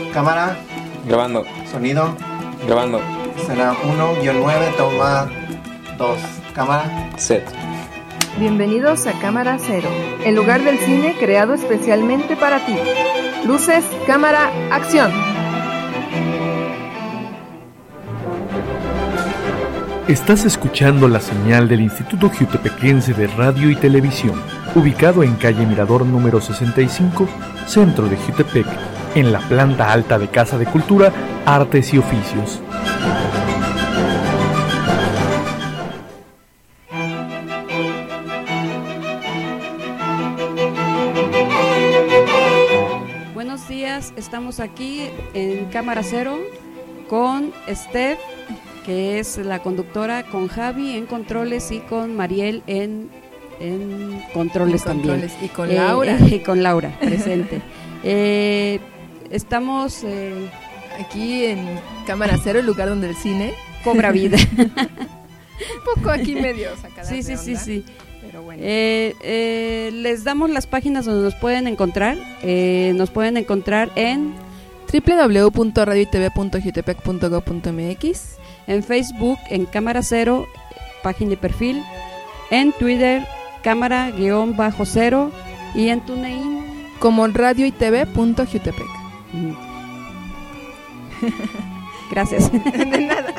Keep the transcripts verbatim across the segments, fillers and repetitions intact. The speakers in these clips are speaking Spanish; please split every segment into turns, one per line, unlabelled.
Cámara.
Grabando.
Sonido.
Grabando.
Escena uno guión nueve, toma dos. Cámara.
Set.
Bienvenidos a Cámara Cero, el lugar del cine creado especialmente para ti. Luces, cámara, acción.
Estás escuchando la señal del Instituto Jiutepequense de Radio y Televisión, ubicado en calle Mirador número sesenta y cinco, centro de Jiutepec, en la planta alta de Casa de Cultura, Artes y Oficios.
Buenos días, estamos aquí en Cámara Cero con Steph, que es la conductora, con Javi en controles y con Mariel en, en controles,
en controles
también.
Y con
eh,
Laura.
Eh, y con Laura, presente. eh, estamos eh,
aquí en Cámara Cero, el lugar donde el cine
cobra vida.
Un poco aquí medio sacada
Sí,
de
sí,
onda,
sí, sí.
pero bueno.
Eh, eh, les damos las páginas donde nos pueden encontrar. Eh, nos pueden encontrar en
doble u doble u doble u punto radio y t v punto jiutepec punto gob punto m x,
en Facebook, en Cámara Cero, página y perfil, en Twitter, Cámara-Cero, y en TuneIn
como radio y t v punto jiutepec.
Mm. Gracias.
De nada.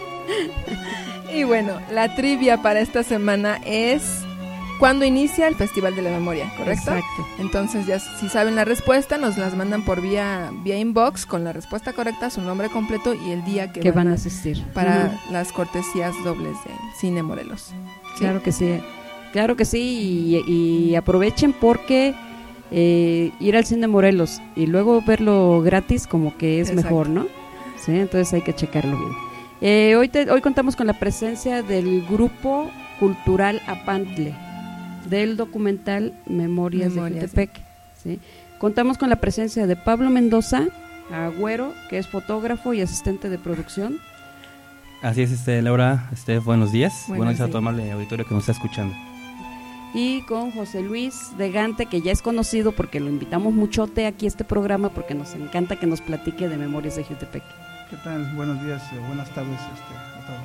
Y bueno, la trivia para esta semana es ¿cuándo inicia el Festival de la Memoria? ¿Correcto?
Exacto.
Entonces ya si saben la respuesta, nos las mandan por vía vía inbox con la respuesta correcta, su nombre completo y el día que,
que
van,
van a asistir
para
uh-huh.
las cortesías dobles de Cine Morelos. ¿Sí?
Claro que sí, claro que sí, y, y aprovechen porque eh, ir al Cine Morelos y luego verlo gratis como que es
Exacto.
mejor, ¿no? Sí, entonces hay que checarlo bien. Eh, hoy, te, hoy contamos con la presencia del Grupo Cultural Apantle, del documental Memorias, Memorias de Jiutepec. ¿Sí? Contamos con la presencia de Pablo Mendoza Agüero, que es fotógrafo y asistente de producción.
Así es, este, Laura, este, buenos días.
Buenos
buenos días a
días.
todo amable auditorio que nos está escuchando.
Y con José Luis de Gante, que ya es conocido porque lo invitamos muchote aquí a este programa porque nos encanta que nos platique de Memorias de Jiutepec.
¿Qué tal? Buenos días, eh, buenas tardes este, a todos.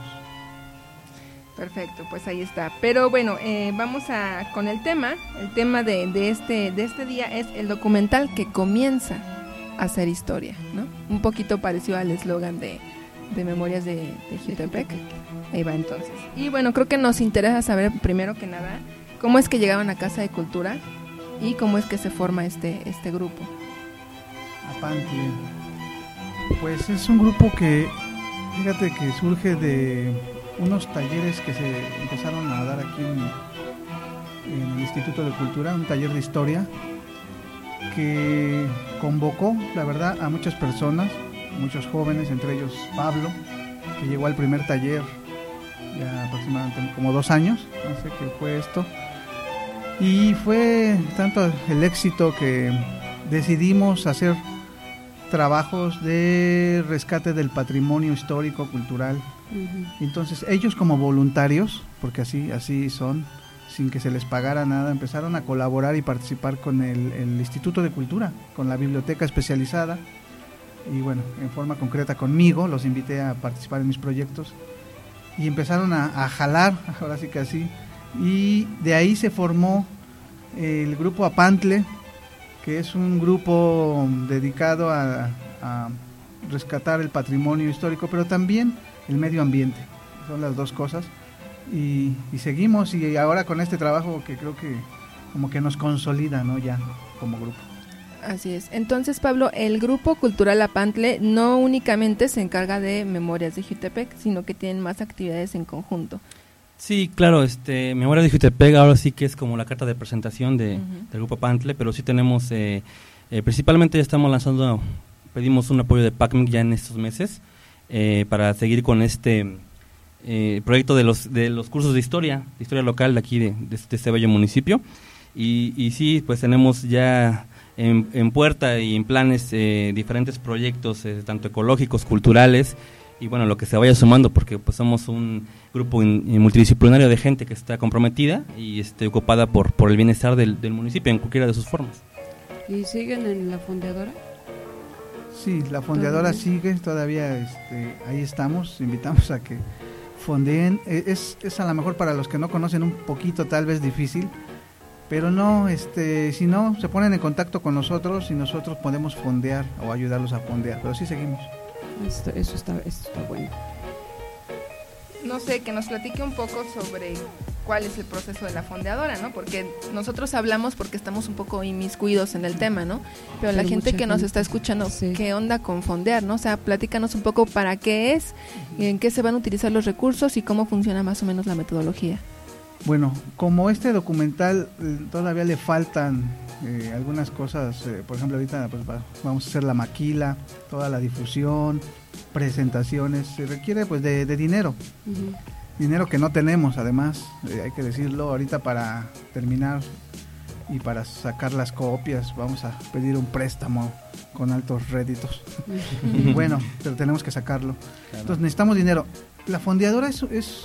Perfecto, pues ahí está. Pero bueno, eh, vamos a con el tema. El tema de, de este de este día es el documental que comienza a hacer historia, ¿no? Un poquito parecido al eslogan de, de Memorias de, de Jiutepec. Ahí va entonces. Y bueno, creo que nos interesa saber primero que nada cómo es que llegaban a Casa de Cultura y cómo es que se forma este este grupo.
Apantle. Pues es un grupo que, fíjate que surge de unos talleres que se empezaron a dar aquí en, en el Instituto de Cultura, un taller de historia que convocó, la verdad, a muchas personas, muchos jóvenes, entre ellos Pablo, que llegó al primer taller ya aproximadamente como dos años, no sé qué fue esto, y fue tanto el éxito que decidimos hacer trabajos de rescate del patrimonio histórico, cultural. Uh-huh. Entonces ellos como voluntarios, porque así así son, sin que se les pagara nada, empezaron a colaborar y participar con el, el Instituto de Cultura, con la biblioteca especializada, y bueno, en forma concreta conmigo, los invité a participar en mis proyectos, y empezaron a, a jalar, ahora sí que así, y de ahí se formó el grupo Apantle, que es un grupo dedicado a, a rescatar el patrimonio histórico, pero también el medio ambiente. Son las dos cosas. Y, y seguimos, y ahora con este trabajo que creo que como que nos consolida, ¿no? Ya como grupo.
Así es. Entonces, Pablo, el Grupo Cultural Apantle no únicamente se encarga de Memorias de Jiutepec, sino que tienen más actividades en conjunto.
Sí, claro, este, Memorias de Jiutepec ahora sí que es como la carta de presentación de,
uh-huh. del
Grupo Apantle, pero sí tenemos, eh, eh, principalmente ya estamos lanzando, pedimos un apoyo de PACMIC ya en estos meses, eh, para seguir con este eh, proyecto de los de los cursos de historia, de historia local de aquí de, de, de este bello municipio, y, y sí, pues tenemos ya en, en puerta y en planes eh, diferentes proyectos, eh, tanto ecológicos, culturales, y bueno, lo que se vaya sumando, porque pues somos un grupo in, in multidisciplinario de gente que está comprometida y este, ocupada por, por el bienestar del, del municipio en cualquiera de sus formas.
¿Y siguen en la fondeadora?
Sí, la fondeadora sigue, todavía este, ahí estamos, invitamos a que fondeen. Es, es a lo mejor para los que no conocen un poquito tal vez difícil, pero no, este, si no, se ponen en contacto con nosotros y nosotros podemos fondear o ayudarlos a fondear, pero sí seguimos.
Esto, eso, está, eso está bueno.
No sé, que nos platique un poco sobre cuál es el proceso de la fondeadora, ¿no? Porque nosotros hablamos porque estamos un poco inmiscuidos en el tema, ¿no? Pero, Pero la gente que gente, nos está escuchando, sí. ¿Qué onda con fondear, no? O sea, platícanos un poco para qué es, en qué se van a utilizar los recursos y cómo funciona más o menos la metodología.
Bueno, como este documental eh, todavía le faltan eh, algunas cosas, eh, por ejemplo, ahorita pues, va, vamos a hacer la maquila, toda la difusión, presentaciones, se requiere pues de, de dinero. Uh-huh. Dinero que no tenemos, además, eh, hay que decirlo, ahorita para terminar y para sacar las copias vamos a pedir un préstamo con altos réditos. Y bueno, pero tenemos que sacarlo. Claro. Entonces necesitamos dinero. La fondeadora es... es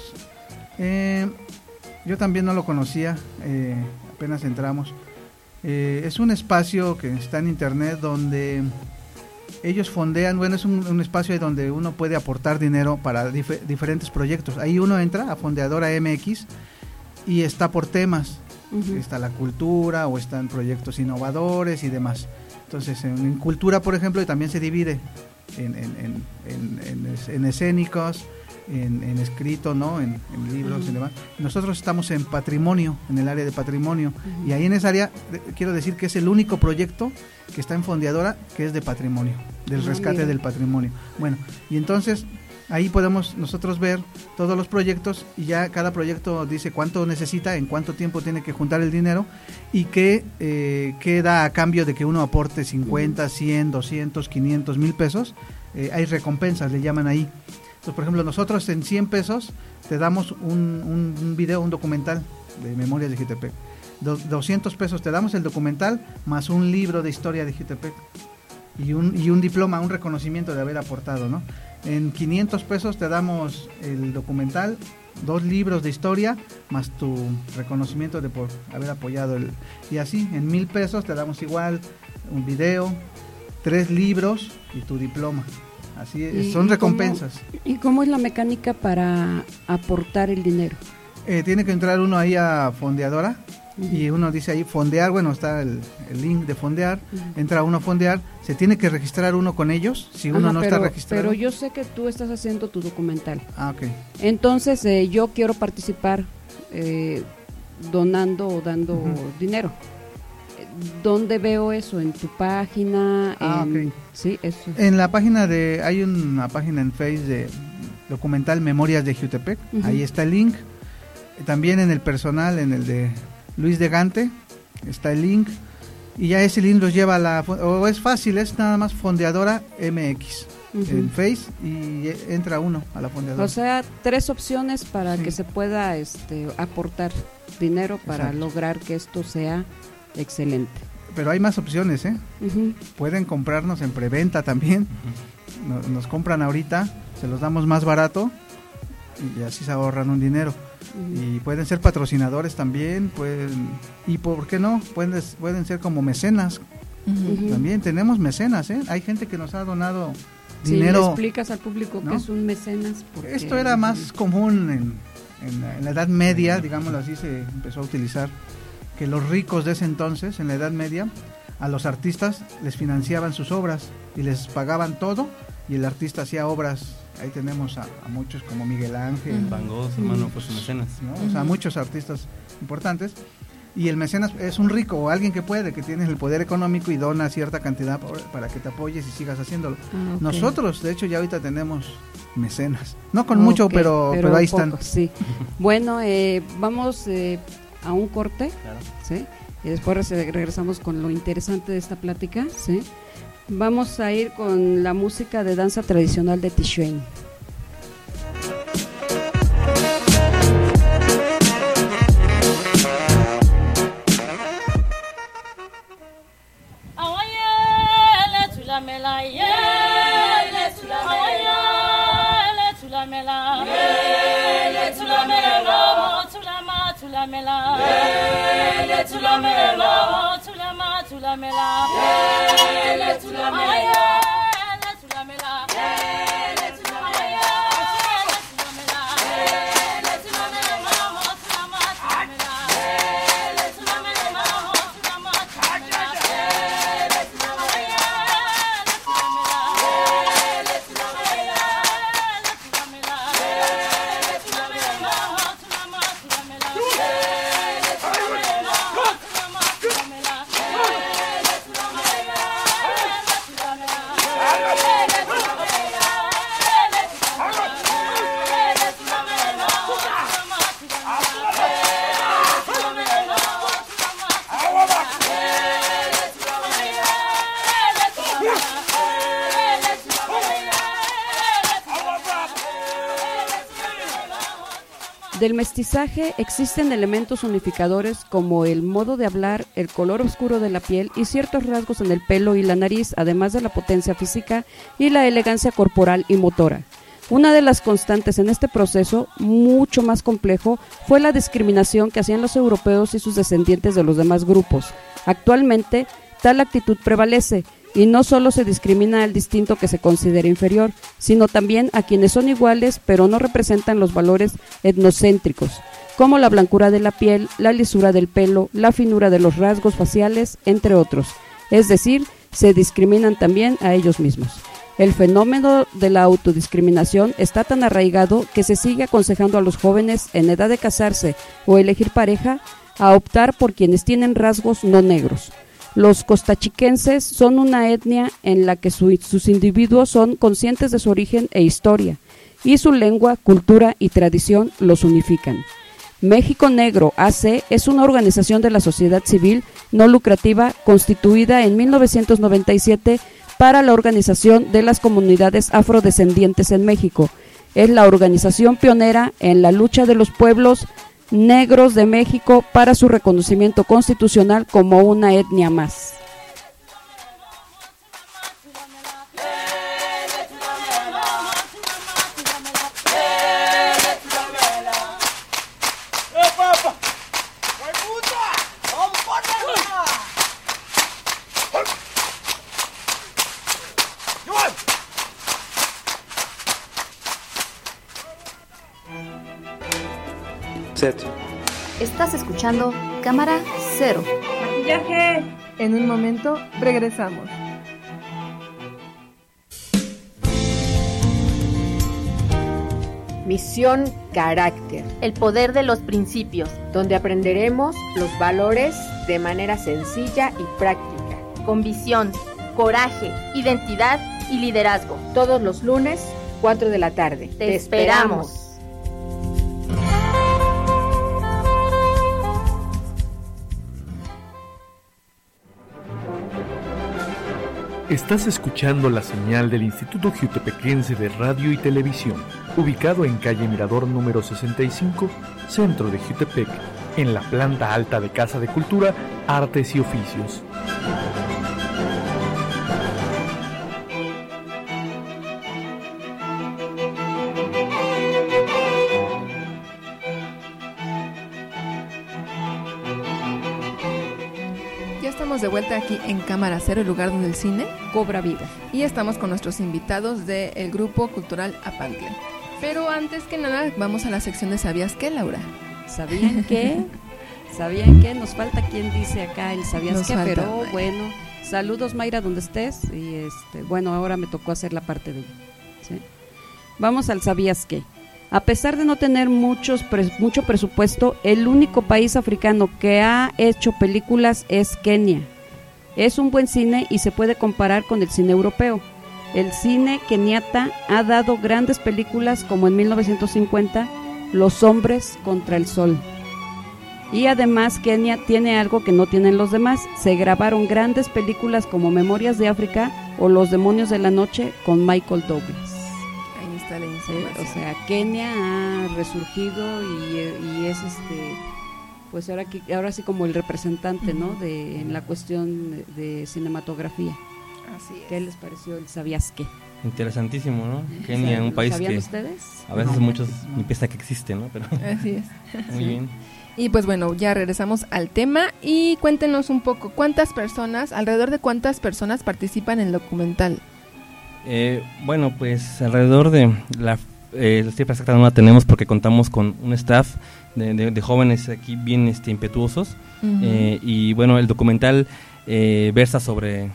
eh, yo también no lo conocía, eh, apenas entramos. Eh, es un espacio que está en internet donde ellos fondean, bueno, es un, un espacio donde uno puede aportar dinero para dif- diferentes proyectos. Ahí uno entra a Fondeadora M X y está por temas. Uh-huh. Está la cultura o están proyectos innovadores y demás. Entonces, en, en cultura, por ejemplo, también se divide en, en, en, en, en, en escénicos, en, en escrito, ¿no? En, en libros uh-huh. y demás. Nosotros estamos en patrimonio, en el área de patrimonio. Uh-huh. Y ahí en esa área, quiero decir que es el único proyecto que está en Fondeadora que es de patrimonio, del rescate ah, del patrimonio. Bueno, y entonces ahí podemos nosotros ver todos los proyectos y ya cada proyecto dice cuánto necesita, en cuánto tiempo tiene que juntar el dinero y qué, eh, qué da a cambio de que uno aporte cincuenta, cien, doscientos, quinientos, mil pesos. Eh, hay recompensas, le llaman ahí. Entonces, por ejemplo, nosotros en cien pesos te damos un, un, un video, un documental de Memorias de Jutepec. doscientos pesos te damos el documental más un libro de historia de Jutepec y un, y un diploma, un reconocimiento de haber aportado, ¿no? En quinientos pesos te damos el documental, dos libros de historia más tu reconocimiento de por haber apoyado el, y así en mil pesos te damos igual un video, tres libros y tu diploma. Así es, son recompensas.
¿Cómo, ¿Y cómo es la mecánica para aportar el dinero?
Eh, tiene que entrar uno ahí a Fondeadora uh-huh. y uno dice ahí fondear, bueno, está el, el link de fondear, uh-huh. entra uno a fondear, se tiene que registrar uno con ellos, si uno Ajá, no
pero,
está registrado.
Pero yo sé que tú estás haciendo tu documental.
Ah, ok.
Entonces eh, yo quiero participar eh, donando o dando uh-huh. dinero. ¿Dónde veo eso? ¿En tu página?
Ah,
en,
ok.
Sí, eso.
En la página de, hay una página en Facebook de documental Memorias de Jutepec, uh-huh. ahí está el link. También en el personal, en el de Luis de Gante, está el link. Y ya ese link los lleva a la, o es fácil, es nada más Fondeadora M X. Uh-huh. En Face y entra uno a la Fondeadora.
O sea, tres opciones para sí. que se pueda este, aportar dinero para Exacto. lograr que esto sea excelente.
Pero hay más opciones, ¿eh? Uh-huh. Pueden comprarnos en preventa también. Uh-huh. Nos, nos compran ahorita, se los damos más barato y así se ahorran un dinero. Uh-huh. Y pueden ser patrocinadores también, pueden, y por qué no, pueden, pueden ser como mecenas. Uh-huh. También tenemos mecenas, ¿eh? Hay gente que nos ha donado
sí,
dinero.
¿le explicas al público ¿no? qué es un mecenas? Porque
esto era más común en, en, la, en la Edad Media, digámoslo así, se empezó a utilizar. Que los ricos de ese entonces, en la Edad Media, a los artistas les financiaban sus obras y les pagaban todo y el artista hacía obras. Ahí tenemos a, a muchos como Miguel Ángel,
uh-huh. Van Gogh, uh-huh. hermano, pues mecenas,
¿no? Uh-huh. O sea, muchos artistas importantes. Y el mecenas es un rico o alguien que puede, que tiene el poder económico y dona cierta cantidad para que te apoyes y sigas haciéndolo. Ah, okay. Nosotros, de hecho, ya ahorita tenemos mecenas. No con okay, mucho, pero, pero, pero ahí poco, están.
Sí. Bueno, eh, vamos... Eh, a un corte, claro. ¿sí? Y después regresamos con lo interesante de esta plática, ¿sí? Vamos a ir con la música de danza tradicional de Tishuén.
Mela, le tula mela, tula ma tula mela, le tula mela,
Del mestizaje existen elementos unificadores como el modo de hablar, el color oscuro de la piel y ciertos rasgos en el pelo y la nariz, además de la potencia física y la elegancia corporal y motora. Una de las constantes en este proceso, mucho más complejo, fue la discriminación que hacían los europeos y sus descendientes de los demás grupos. Actualmente, tal actitud prevalece, y no solo se discrimina al distinto que se considera inferior, sino también a quienes son iguales pero no representan los valores etnocéntricos, como la blancura de la piel, la lisura del pelo, la finura de los rasgos faciales, entre otros. Es decir, se discriminan también a ellos mismos. El fenómeno de la autodiscriminación está tan arraigado que se sigue aconsejando a los jóvenes en edad de casarse o elegir pareja a optar por quienes tienen rasgos no negros. Los costachiquenses son una etnia en la que su, sus individuos son conscientes de su origen e historia, y su lengua, cultura y tradición los unifican. México Negro A C es una organización de la sociedad civil no lucrativa constituida en mil novecientos noventa y siete para la organización de las comunidades afrodescendientes en México. Es la organización pionera en la lucha de los pueblos negros de México para su reconocimiento constitucional como una etnia más.
Set.
Estás escuchando Cámara Cero.
Maquillaje. En un momento regresamos.
Misión Carácter.
El poder de los principios.
Donde aprenderemos los valores de manera sencilla y práctica.
Con visión, coraje, identidad y liderazgo.
Todos los lunes, cuatro de la tarde.
Te, Te esperamos. esperamos.
Estás escuchando la señal del Instituto Jutepequense de Radio y Televisión, ubicado en calle Mirador número sesenta y cinco, centro de Jutepec, en la planta alta de Casa de Cultura, Artes y Oficios.
De vuelta aquí en Cámara Cero, el lugar donde el cine
cobra vida.
Y estamos con nuestros invitados del Grupo Cultural Apantle. Pero antes que nada, vamos a la sección de ¿Sabías qué, Laura?
¿Sabían qué? ¿Sabían qué? Nos falta quien dice acá el ¿sabías Nos qué? Falta, pero Mayra. Bueno, saludos Mayra donde estés. Y este, bueno, ahora me tocó hacer la parte de ella, ¿sí? Vamos al ¿sabías qué? A pesar de no tener muchos pre- mucho presupuesto, el único país africano que ha hecho películas es Kenia. Es un buen cine y se puede comparar con el cine europeo. El cine keniata ha dado grandes películas como en mil novecientos cincuenta, Los hombres contra el sol. Y además Kenia tiene algo que no tienen los demás. Se grabaron grandes películas como Memorias de África o Los demonios de la noche con Michael Douglas. Sí, o sea, Kenia ha resurgido y, y es este, pues ahora que ahora sí como el representante, ¿no? De en la cuestión de, de cinematografía.
Así es.
¿Qué les pareció el ¿sabías qué?
Interesantísimo, ¿no? Kenia, un país que
ustedes?
A veces no, muchos no. ni piensa que existe, ¿no? Pero
así es.
Muy
sí.
bien.
Y pues bueno, ya regresamos al tema y cuéntenos un poco, ¿cuántas personas, alrededor de cuántas personas participan en el documental?
Eh, bueno, pues alrededor de la, eh, la cifra exacta no la tenemos porque contamos con un staff de, de, de jóvenes aquí bien este, impetuosos. Uh-huh. eh, y bueno, el documental eh, versa sobre,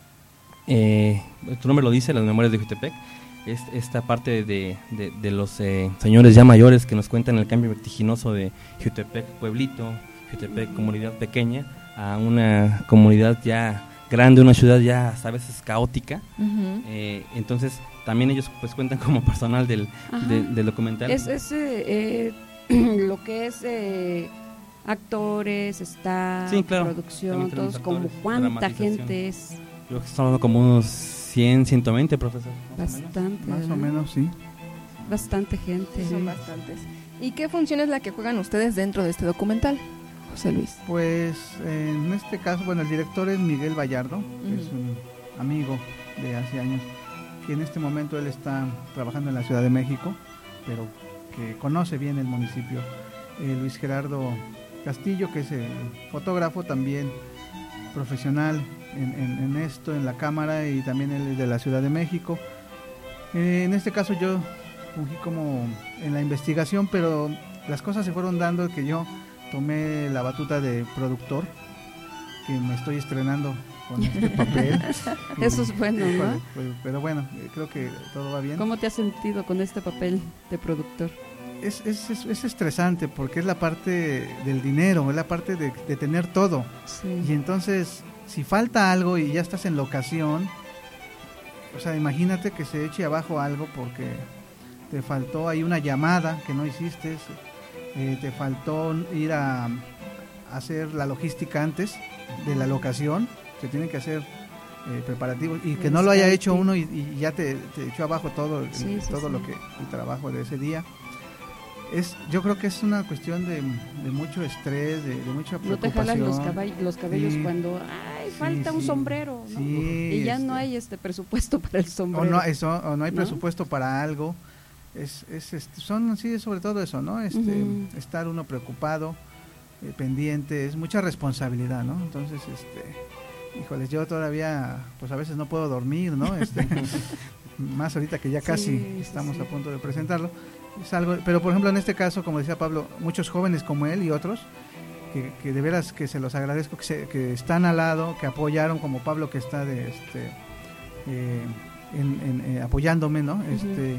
eh, tu nombre lo dice, las memorias de Jutepec, es esta parte de, de, de los eh, señores ya mayores que nos cuentan el cambio vertiginoso de Jutepec pueblito, Jutepec comunidad pequeña, a una comunidad ya grande, una ciudad ya a veces caótica. Uh-huh. eh, entonces también ellos pues cuentan como personal del, de, del documental.
Es, es eh, eh, lo que es eh, actores, staff, sí, claro, producción, todos, como cuánta gente es.
Yo creo que estamos hablando como unos cien, ciento veinte, profesor.
Bastante.
Más o menos, sí.
Bastante gente.
Sí, son bastantes. ¿Y qué función es la que juegan ustedes dentro de este documental, José Luis?
Pues en este caso, bueno, el director es Miguel Vallardo, que
Uh-huh.
es un amigo de hace años, que en este momento él está trabajando en la Ciudad de México, pero que conoce bien el municipio. Eh, Luis Gerardo Castillo, que es el fotógrafo también profesional en, en, en esto, en la cámara, y también él es de la Ciudad de México. Eh, en este caso yo fungí como en la investigación, pero las cosas se fueron dando que yo tomé la batuta de productor, que me estoy estrenando con este papel.
Eso es bueno, ¿no?
Pero, pero, pero bueno, creo que todo va bien.
¿Cómo te has sentido con este papel de productor?
Es, es, es, es estresante porque es la parte del dinero, es la parte de, de tener todo.
Sí.
Y entonces, si falta algo y ya estás en locación, o sea, imagínate que se eche abajo algo porque te faltó ahí una llamada que no hiciste, eh, te faltó ir a, a hacer la logística antes de la locación, se tienen que hacer eh, preparativos, y que no lo haya hecho uno y, y ya te, te echó abajo todo,
Sí, sí,
todo
sí.
lo que el trabajo de ese día. Es, yo creo que es una cuestión de, de mucho estrés, de, de mucha
No te
preocupación.
jalan los, caball- los cabellos
Sí.
cuando, ay,
Sí,
falta un
sí.
sombrero, ¿no?
Sí,
y ya
este,
no hay este presupuesto para el
o
sombrero.
no, eso, o no hay
¿no?
presupuesto para algo. Es, es, este, son, sí, sobre todo eso, ¿no? Este,
Ujú.
Estar uno preocupado, eh, pendiente, es mucha responsabilidad, ¿no? Entonces, este, híjoles, yo todavía, pues a veces no puedo dormir, ¿no? Este, más ahorita que ya
Sí,
casi
sí,
estamos
sí.
a punto de presentarlo. Es algo, pero por ejemplo en este caso, como decía Pablo, muchos jóvenes como él y otros, que, que de veras que se los agradezco, que, se, que están al lado, que apoyaron, como Pablo que está de este eh, en, en, eh, apoyándome, ¿no?
Ujú.
Este,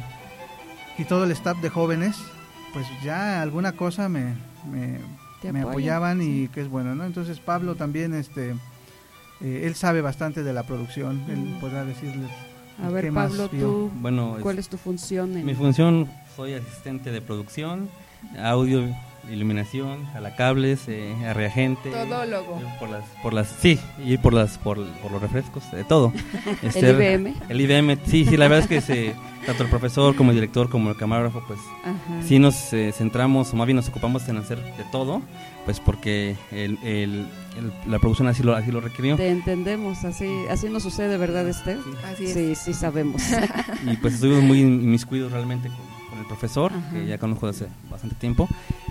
y todo el staff de jóvenes, pues ya alguna cosa me, me,
Te
me
apoyan,
apoyaban, y
sí.
que es bueno, ¿no? Entonces Pablo también, este, eh, él sabe bastante de la producción, él
Mm.
podrá decirles.
A ver,
¿qué más
Pablo,
vio?
tú,
Bueno,
¿cuál
es-
es tu función? En...
mi función, soy asistente de producción, audio, iluminación, jalacables, eh, reagente.
Todólogo.
ir por las, por las, sí, ir por las, por, por los refrescos, de todo. Este,
¿El I B M?
El I B M, sí, sí, la verdad es que se, tanto el profesor como el director como el camarógrafo, pues
Ajá.
sí nos eh, centramos, o más bien nos ocupamos en hacer de todo, pues porque el, el, el- la producción así lo, así lo requirió.
Te entendemos, así así nos sucede, ¿verdad, Esther?
Así es.
Sí, sí sabemos.
Y pues estuvimos muy inmiscuidos realmente con, con el profesor,
Ajá.
que ya conozco desde hace bastante tiempo,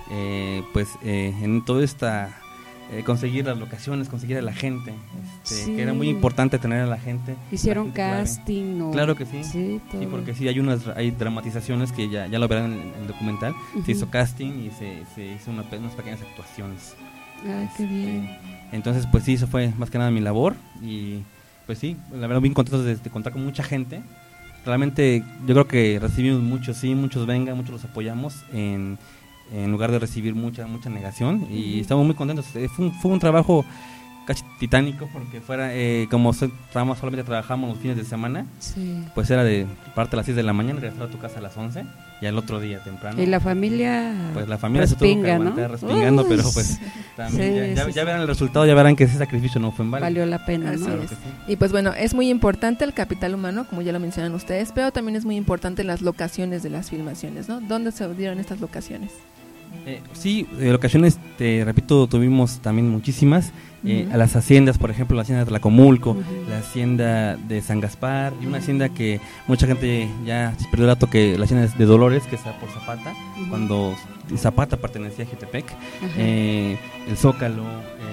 eh, pues eh, en toda esta, eh, conseguir las locaciones, conseguir a la gente, este,
Sí.
que era muy importante tener a la gente.
¿Hicieron
la gente clave.
casting? ¿O?
Claro que sí.
Sí, todo.
Sí, porque sí hay unas hay dramatizaciones que ya, ya lo verán en el, en el documental.
Ujú.
Se hizo casting y se, se hizo una pe- unas pequeñas actuaciones.
Ay, qué bien.
Entonces, pues sí, eso fue más que nada mi labor. Y pues sí, la verdad, bien contentos de, de contar con mucha gente. Realmente, yo creo que recibimos muchos, sí, muchos vengan, muchos los apoyamos en, en lugar de recibir mucha mucha negación. Y
Ujú.
estamos muy contentos. Eh, Fue un, fue un trabajo casi titánico, porque fuera, eh, como so- trabajamos- solamente trabajamos los fines de semana,
Sí.
pues era de parte a las seis de la mañana, regresar a tu casa a las once y al otro día temprano.
Y la familia.
Pues la familia se tuvo que
respinga, ¿no?
aguantar respingando,
Uy,
pero pues también
sí,
ya, ya-
sí,
ya
sí.
verán el resultado, ya verán que ese sacrificio no fue en vano.
Valió la pena,
Así
¿no?
Claro
es.
que sí.
Y pues bueno, es muy importante el capital humano, como ya lo mencionan ustedes, pero también es muy importante las locaciones de las filmaciones, ¿no? ¿Dónde se dieron estas locaciones?
Eh, sí, de ocasiones, te repito, tuvimos también muchísimas. eh,
Ujú.
A las haciendas, por ejemplo, la hacienda de Tlacomulco,
Ujú.
la hacienda de San Gaspar, y una hacienda que mucha gente ya se perdió el dato, que la hacienda de Dolores, que está por Zapata,
Ujú.
cuando Zapata pertenecía a Jutepec.
Ajá.
eh, el Zócalo,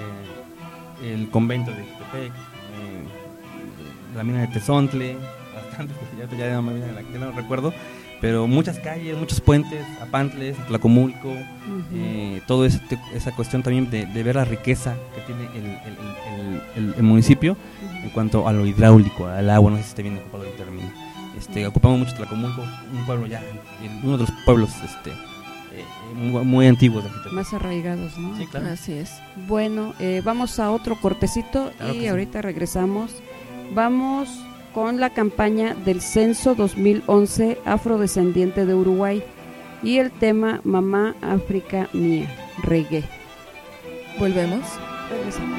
eh, el convento de Jutepec, eh, la mina de Tezontle, bastante, ya, ya, no me viene la- ya no recuerdo, pero muchas calles, muchos puentes, Apantles, Tlacomulco,
Ujú.
eh, todo este, esa cuestión también de, de ver la riqueza que tiene el, el- el- el- el municipio en cuanto a lo hidráulico, al agua, no sé si esté bien ocupado el término. Este, ocupamos mucho Tlacomulco, un pueblo ya, el- uno de los pueblos este, eh, muy, muy antiguos de Jutepec.
Más arraigados, ¿no?
Sí, claro.
Así es.
Bueno, eh, vamos a otro cortecito
Claro
y
que sí.
ahorita regresamos. Vamos con la campaña del Censo dos mil once afrodescendiente de Uruguay y el tema Mamá África Mía, reggae.
Volvemos.
Regresamos.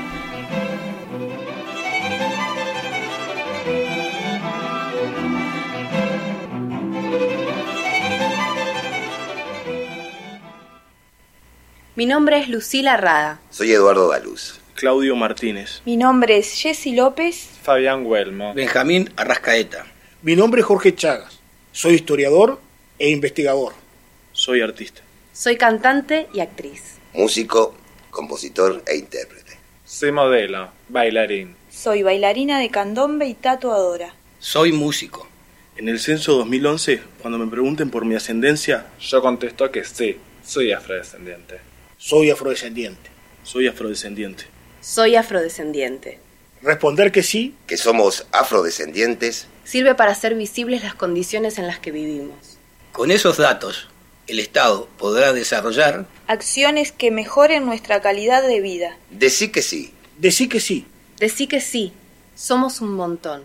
Mi nombre es Lucila Rada.
Soy Eduardo Daluz.
Claudio Martínez.
Mi nombre es Jessy López.
Fabián Huelmo.
Benjamín Arrascaeta.
Mi nombre es Jorge Chagas. Soy historiador e investigador.
Soy artista.
Soy cantante y actriz.
Músico, compositor e intérprete.
Soy modelo, bailarín.
Soy bailarina de candombe y tatuadora.
Soy músico.
En el censo dos mil once, cuando me pregunten por mi ascendencia, yo contesto que sí, soy afrodescendiente.
Soy afrodescendiente.
Soy afrodescendiente.
Soy afrodescendiente.
Responder que sí,
que somos afrodescendientes,
sirve para hacer visibles las condiciones en las que vivimos.
Con esos datos, el Estado podrá desarrollar
acciones que mejoren nuestra calidad de vida.
Decí que sí.
Decí que sí.
Decí que sí. Somos un montón.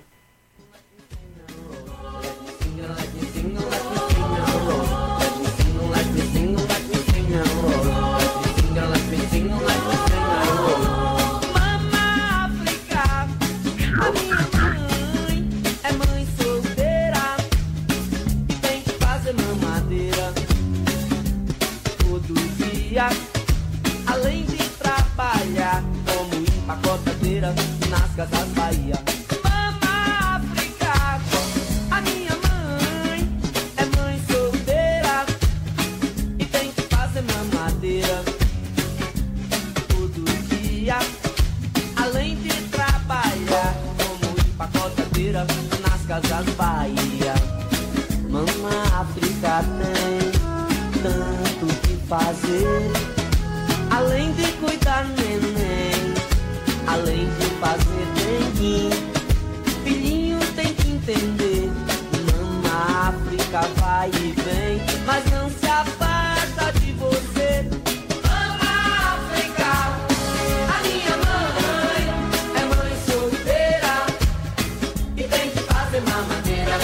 Além de trabalhar como empacotadeira nas casas Bahia. Mama África, a minha mãe é mãe solteira e tem que fazer mamadeira todo dia. Além de trabalhar como empacotadeira nas casas Bahia. Mama África tem tanto que fazer, além de cuidar neném, além de fazer dengue, filhinho tem que entender. Mama África vai e vem, mas não se aparta de você. Mama África, a minha mãe é mãe solteira e tem que fazer mamadeira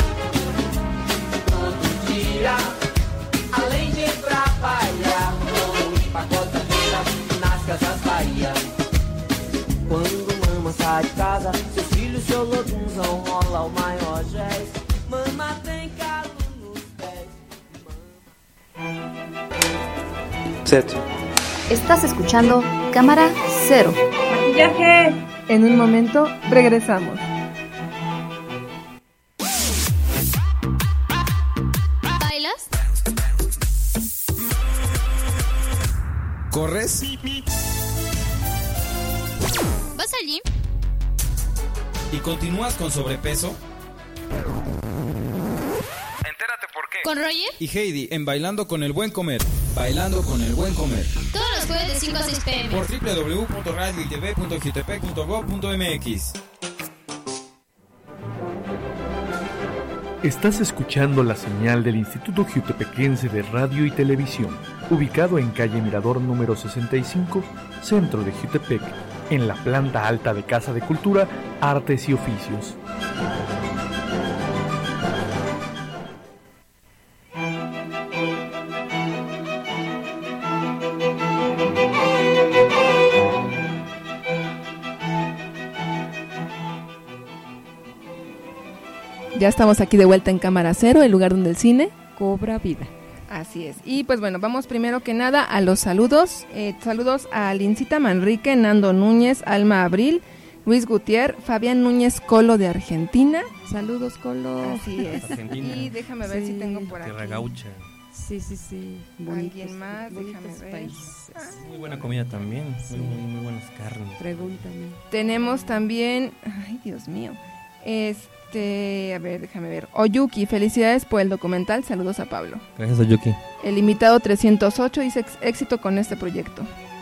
todo dia. Além de trabalhar com empacotadeira nas casas Bahia. Quando mama sai de casa, seus filhos se olodunzam, rola o maior jazz. Mama tem calo nos pés.
Set.
Estás escuchando Cámara Cero.
Maquillaje. En un momento regresamos.
¿Corres?
¿Vas al gym?
¿Y continúas con sobrepeso?
Entérate por qué. ¿Con Roger?
Y Heidi en Bailando con el Buen Comer. Bailando con el Buen Comer.
Todos los jueves de cinco a seis pm.
Por doble u doble u doble u punto radio y t v punto jutepec punto gob punto m x.
Estás escuchando la señal del Instituto Jutepequense de Radio y Televisión, ubicado en calle Mirador número sesenta y cinco, centro de Jutepec, en la planta alta de Casa de Cultura, Artes y Oficios.
Ya estamos aquí de vuelta en Cámara Cero, el lugar donde el cine
cobra vida.
Así es. Y pues bueno, vamos primero que nada a los saludos. Eh, saludos a Lincita Manrique, Nando Núñez, Alma Abril, Luis Gutiérrez, Fabián Núñez Colo de Argentina.
Saludos, Colo.
Así es.
Argentina.
Y déjame ver
Sí.
si tengo por aquí.
Tierra Gaucha.
Sí, sí, sí.
Alguien más, déjame ver.
Países.
Muy buena comida también,
Sí.
muy, muy, muy buenas carnes.
Pregúntame.
Tenemos también, ay Dios mío, este, a ver, déjame ver, Oyuki, felicidades por el documental, saludos a Pablo.
Gracias, Oyuki.
El invitado trescientos ocho dice ex- éxito con este proyecto.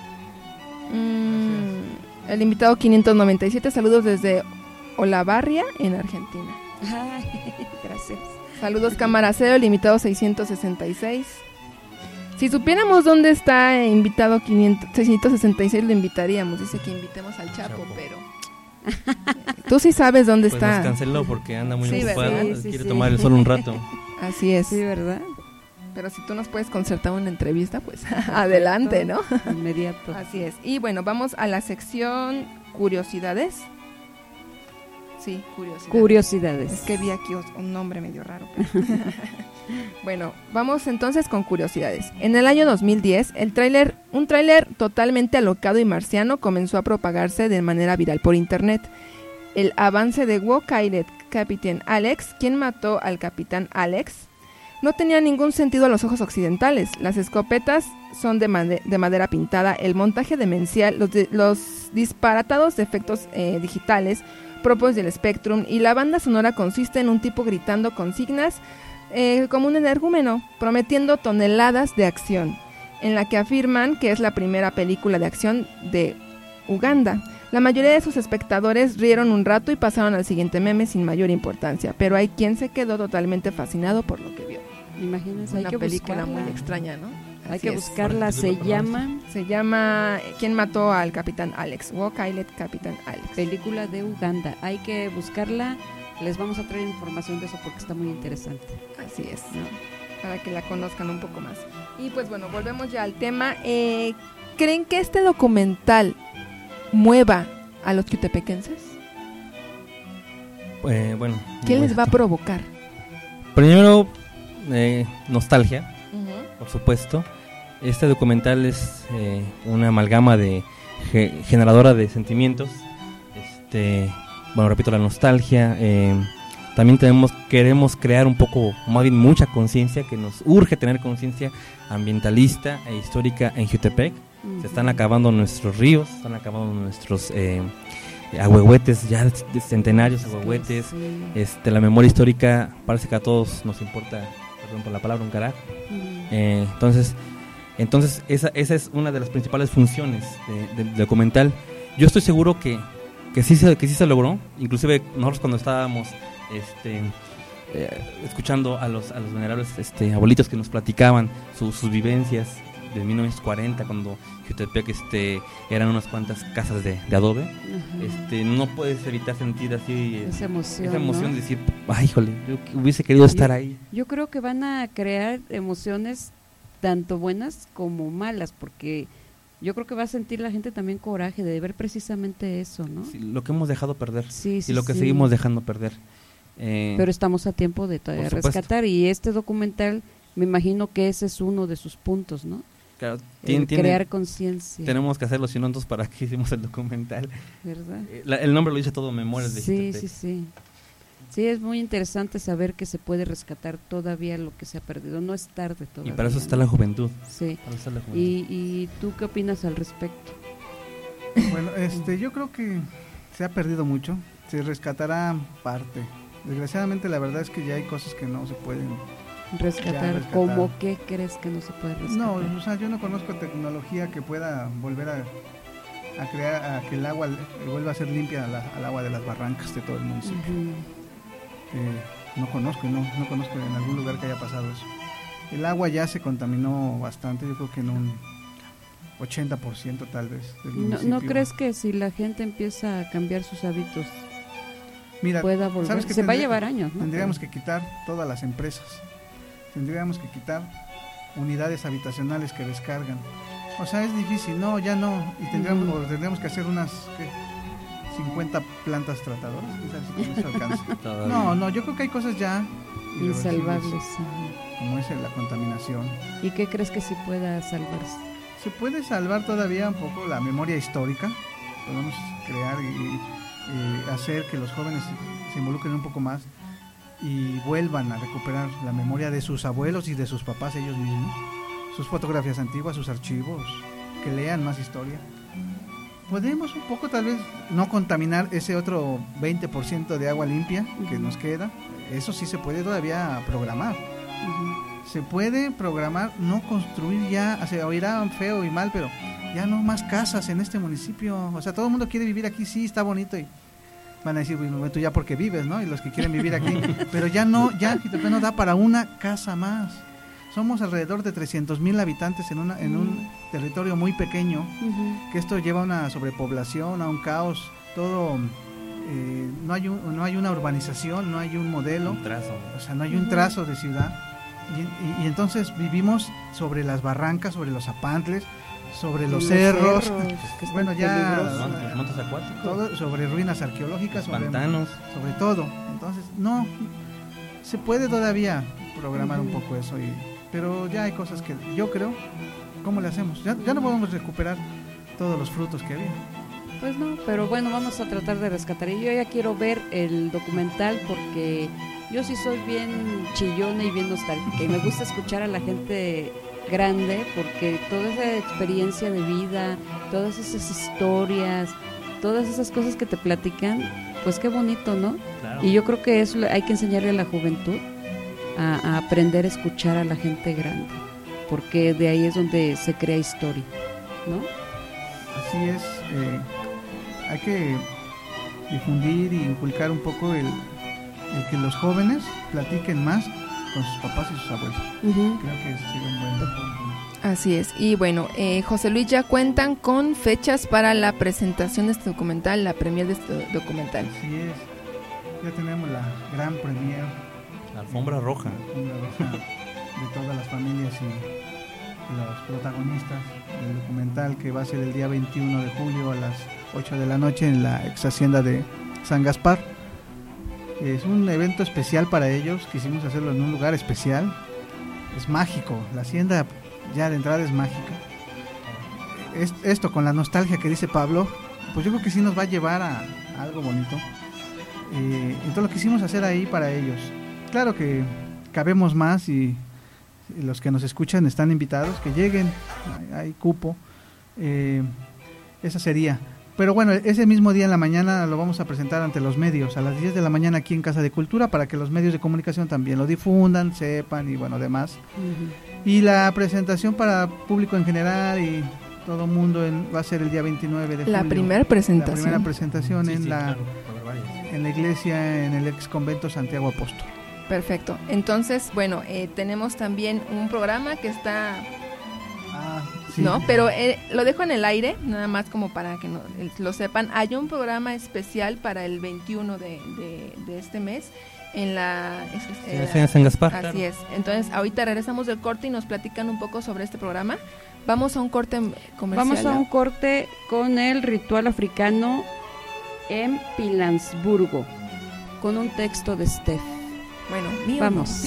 Mm, el invitado quinientos noventa y siete, saludos desde Olavarria, en Argentina.
Ay, gracias.
Saludos Cámara Cero, el invitado seiscientos sesenta y seis. Si supiéramos dónde está el invitado quinientos, seiscientos sesenta y seis, lo invitaríamos. Dice que invitemos al Chapo,
Chapo.
pero... Tú sí sabes dónde
Pues
está.
nos canceló porque anda muy
Sí,
ocupada,
¿verdad?
Sí,
quiere
sí.
tomar el sol un rato.
Así es.
Sí, ¿verdad?
Pero si tú nos puedes concertar una entrevista, pues adelante, ¿no?
Inmediato.
Así es. Y bueno, vamos a la sección curiosidades. Sí, curiosidades.
Curiosidades.
Es que vi aquí un nombre medio raro. Pero bueno, vamos entonces con curiosidades. En el año dos mil diez, el tráiler, un tráiler totalmente alocado y marciano comenzó a propagarse de manera viral por internet. El avance de Wo-Kailet Captain Alex, quien mató al Capitán Alex, no tenía ningún sentido a los ojos occidentales. Las escopetas son de, made- de madera pintada, el montaje demencial, los, de- los disparatados efectos eh, digitales propios del Spectrum, y la banda sonora consiste en un tipo gritando consignas eh, como un energúmeno, prometiendo toneladas de acción, en la que afirman que es la primera película de acción de Uganda. La mayoría de sus espectadores rieron un rato y pasaron al siguiente meme sin mayor importancia, pero hay quien se quedó totalmente fascinado por lo que vio.
Imagínense, hay
Una
que
película
buscarla.
muy extraña, ¿no?
Hay
Así
que
es.
buscarla, se llama...
Se llama ¿Quién mató al Capitán Alex? Wo-Kailet Capitán Alex.
Película de Uganda. Hay que buscarla. Les vamos a traer información de eso porque está muy interesante.
Así es, ¿no? Para que la conozcan un poco más. Y pues bueno, volvemos ya al tema. Eh, ¿Creen que este documental mueva a los yutepequenses?
Eh, bueno.
¿Qué
bueno.
les va a provocar?
Primero, eh, nostalgia,
Uh-huh.
por supuesto. Este documental es eh, una amalgama de ge- generadora de sentimientos. Este, bueno, repito, la nostalgia. Eh, también tenemos, queremos crear un poco, más bien mucha conciencia, que nos urge tener conciencia ambientalista e histórica en Jutepec. Uh-huh. Se están acabando nuestros ríos, se están acabando nuestros eh, ahuehuetes, ya de centenarios ahuehuetes. Sí. Este, la memoria histórica parece que a todos nos importa, perdón por la palabra, un carajo. Uh-huh. Eh, entonces, entonces esa, esa es una de las principales funciones de, de, del documental. Yo estoy seguro que, que, sí se, que sí se logró. Inclusive nosotros cuando estábamos este, eh, escuchando a los, a los venerables este, abuelitos que nos platicaban su, sus vivencias de mil novecientos cuarenta, cuando Jutepec este, eran unas cuantas casas de, de adobe, uh-huh. este, no puedes evitar sentir así
esa emoción,
esa emoción,
¿no?
de decir, ay, híjole, yo hubiese querido estar
yo,
ahí.
Yo creo que van a crear emociones tanto buenas como malas, porque yo creo que va a sentir la gente también coraje de ver precisamente eso, ¿no?
Sí, lo que hemos dejado perder,
sí, sí,
y lo que
sí.
seguimos dejando perder. Eh,
Pero estamos a tiempo de todavía rescatar, y este documental, me imagino que ese es uno de sus puntos, ¿no?
Claro,
tiene, crear conciencia.
Tenemos que hacerlo, si no, entonces ¿para qué hicimos el documental?
¿Verdad?
La, el nombre lo dice todo, Memorias de
Sí,
Jutepec.
sí, sí. Sí, es muy interesante saber que se puede rescatar todavía lo que se ha perdido. No es tarde todavía.
Y para eso está
¿no?
la juventud.
Sí.
Para eso está la juventud.
¿Y, ¿Y tú qué opinas al respecto?
Bueno, este, yo creo que se ha perdido mucho. Se rescatará parte. Desgraciadamente, la verdad es que ya hay cosas que no se pueden
rescatar.
rescatar.
¿Cómo qué crees que no se puede rescatar?
No, o sea, yo no conozco tecnología que pueda volver a, a crear, a que el agua vuelva a ser limpia al, al agua de las barrancas de todo el municipio. Uh-huh. eh, no conozco, no, no conozco en algún lugar que haya pasado eso. El agua ya se contaminó bastante, yo creo que en un ochenta por ciento tal vez del municipio.
¿No, ¿No crees que si la gente empieza a cambiar sus hábitos
Mira,
pueda volver?
¿sabes que
se
tendría,
va a llevar años, ¿no?
Tendríamos que quitar todas las empresas. Tendríamos que quitar unidades habitacionales que descargan. O sea, es difícil, no, ya no. Y tendríamos, uh-huh. o tendríamos que hacer unas ¿qué? cincuenta plantas tratadoras. Si no, se alcanza. no, no, yo creo que hay cosas ya
insalvables,
como es la contaminación.
¿Y qué crees que sí pueda salvarse?
Se puede salvar todavía un poco la memoria histórica. Podemos crear y, y hacer que los jóvenes se involucren un poco más y vuelvan a recuperar la memoria de sus abuelos y de sus papás ellos mismos, sus fotografías antiguas, sus archivos, que lean más historia. Podemos un poco tal vez no contaminar ese otro veinte por ciento de agua limpia que nos queda. Eso sí se puede todavía programar. Uh-huh. Se puede programar, no construir ya, o sea, oirá feo y mal, pero ya no más casas en este municipio. O sea, todo el mundo quiere vivir aquí, sí, está bonito, y van a decir, bueno, tú ya porque vives, ¿no? Y los que quieren vivir aquí, pero ya no, ya Jutepec no da para una casa más. Somos alrededor de trescientos mil habitantes en una en un territorio muy pequeño, uh-huh. que esto lleva a una sobrepoblación, a un caos, todo, eh, no hay un, no hay una urbanización, no hay un modelo,
un trazo.
O sea, no hay un trazo de ciudad, y, y, y entonces vivimos sobre las barrancas, sobre los apantles, sobre los,
los
cerros,
cerros,
bueno, ya
los montes acuáticos,
todo, sobre ruinas arqueológicas, sobre
pantanos,
sobre todo. Entonces, no, se puede todavía programar uh-huh. un poco eso, y, pero ya hay cosas que yo creo, ¿cómo le hacemos? Ya, ya no podemos recuperar todos los frutos que había.
Pues no, pero bueno, vamos a tratar de rescatar. Y yo ya quiero ver el documental porque yo sí soy bien chillona y bien nostálgica y me gusta escuchar a la gente grande porque toda esa experiencia de vida, todas esas historias, todas esas cosas que te platican, pues qué bonito, ¿no? Claro. Y yo creo que eso hay que enseñarle a la juventud a, a aprender a escuchar a la gente grande, porque de ahí es donde se crea historia, ¿no?
Así es, eh, hay que difundir y inculcar un poco el, el que los jóvenes platiquen más con sus papás y sus abuelos. Uh-huh. Creo que eso sería un buen punto.
Así es. Y bueno, eh, José Luis, ya cuentan con fechas para la presentación de este documental, la premier de este documental.
Así es. Ya tenemos la gran premier.
La alfombra roja.
La alfombra roja de todas las familias y los protagonistas del documental, que va a ser el día veintiuno de julio a las ocho de la noche en la ex hacienda de San Gaspar. Es un evento especial para ellos, quisimos hacerlo en un lugar especial, es mágico, la hacienda ya de entrada es mágica. Es, esto con la nostalgia que dice Pablo, pues yo creo que sí nos va a llevar a, a algo bonito. Eh, entonces lo quisimos hacer ahí para ellos. Claro que cabemos más y los que nos escuchan están invitados, que lleguen, hay, hay cupo, eh, esa sería. Pero bueno, ese mismo día en la mañana lo vamos a presentar ante los medios, a las diez de la mañana aquí en Casa de Cultura, para que los medios de comunicación también lo difundan, sepan y bueno, demás. Uh-huh. Y la presentación para público en general y todo mundo en, va a ser el día veintinueve de julio.
La primera presentación.
La primera presentación sí, en, sí, la,
claro,
en la iglesia, en el ex convento Santiago Apóstol.
Perfecto. Entonces, bueno, eh, tenemos también un programa que está...
Ah, sí.
No, pero eh, lo dejo en el aire, nada más como para que no, eh, lo sepan. Hay un programa especial para el veintiuno de, de, de este mes en la... Es,
eh, sí, en San Gaspar.
Así
claro.
es. Entonces, ahorita regresamos del corte y nos platican un poco sobre este programa. Vamos a un corte comercial.
Vamos a un corte con el ritual africano en Pilansburgo, con un texto de Steph.
Bueno, mío.
Vamos.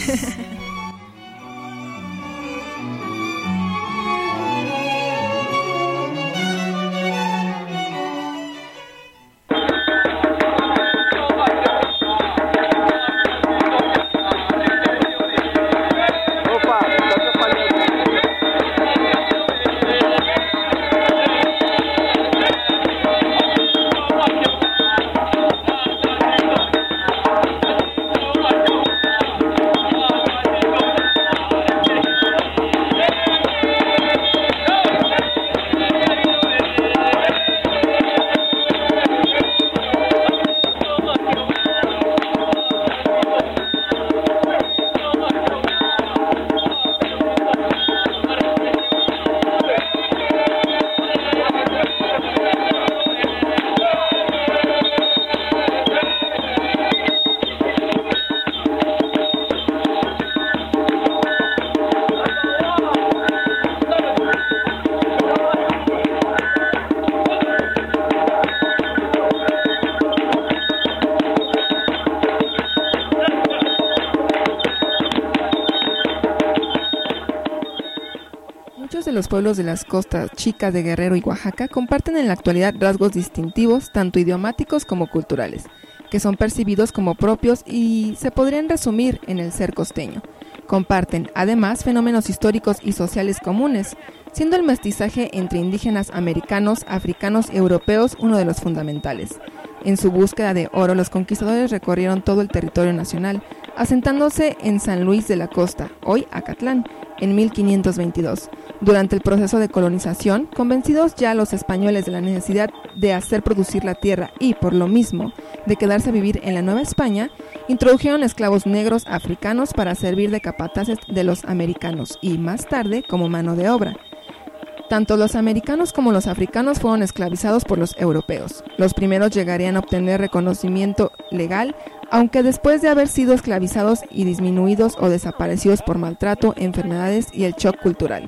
Los pueblos de las costas chicas de Guerrero y Oaxaca comparten en la actualidad rasgos distintivos, tanto idiomáticos como culturales, que son percibidos como propios y se podrían resumir en el ser costeño. Comparten, además, fenómenos históricos y sociales comunes, siendo el mestizaje entre indígenas americanos, africanos y europeos uno de los fundamentales. En su búsqueda de oro, los conquistadores recorrieron todo el territorio nacional, asentándose en San Luis de la Costa, hoy Acatlán, en mil quinientos veintidós. Durante el proceso de colonización, convencidos ya los españoles de la necesidad de hacer producir la tierra y, por lo mismo, de quedarse a vivir en la Nueva España, introdujeron esclavos negros africanos para servir de capataces de los americanos y, más tarde, como mano de obra. Tanto los americanos como los africanos fueron esclavizados por los europeos. Los primeros llegarían a obtener reconocimiento legal, aunque después de haber sido esclavizados y disminuidos o desaparecidos por maltrato, enfermedades y el shock cultural.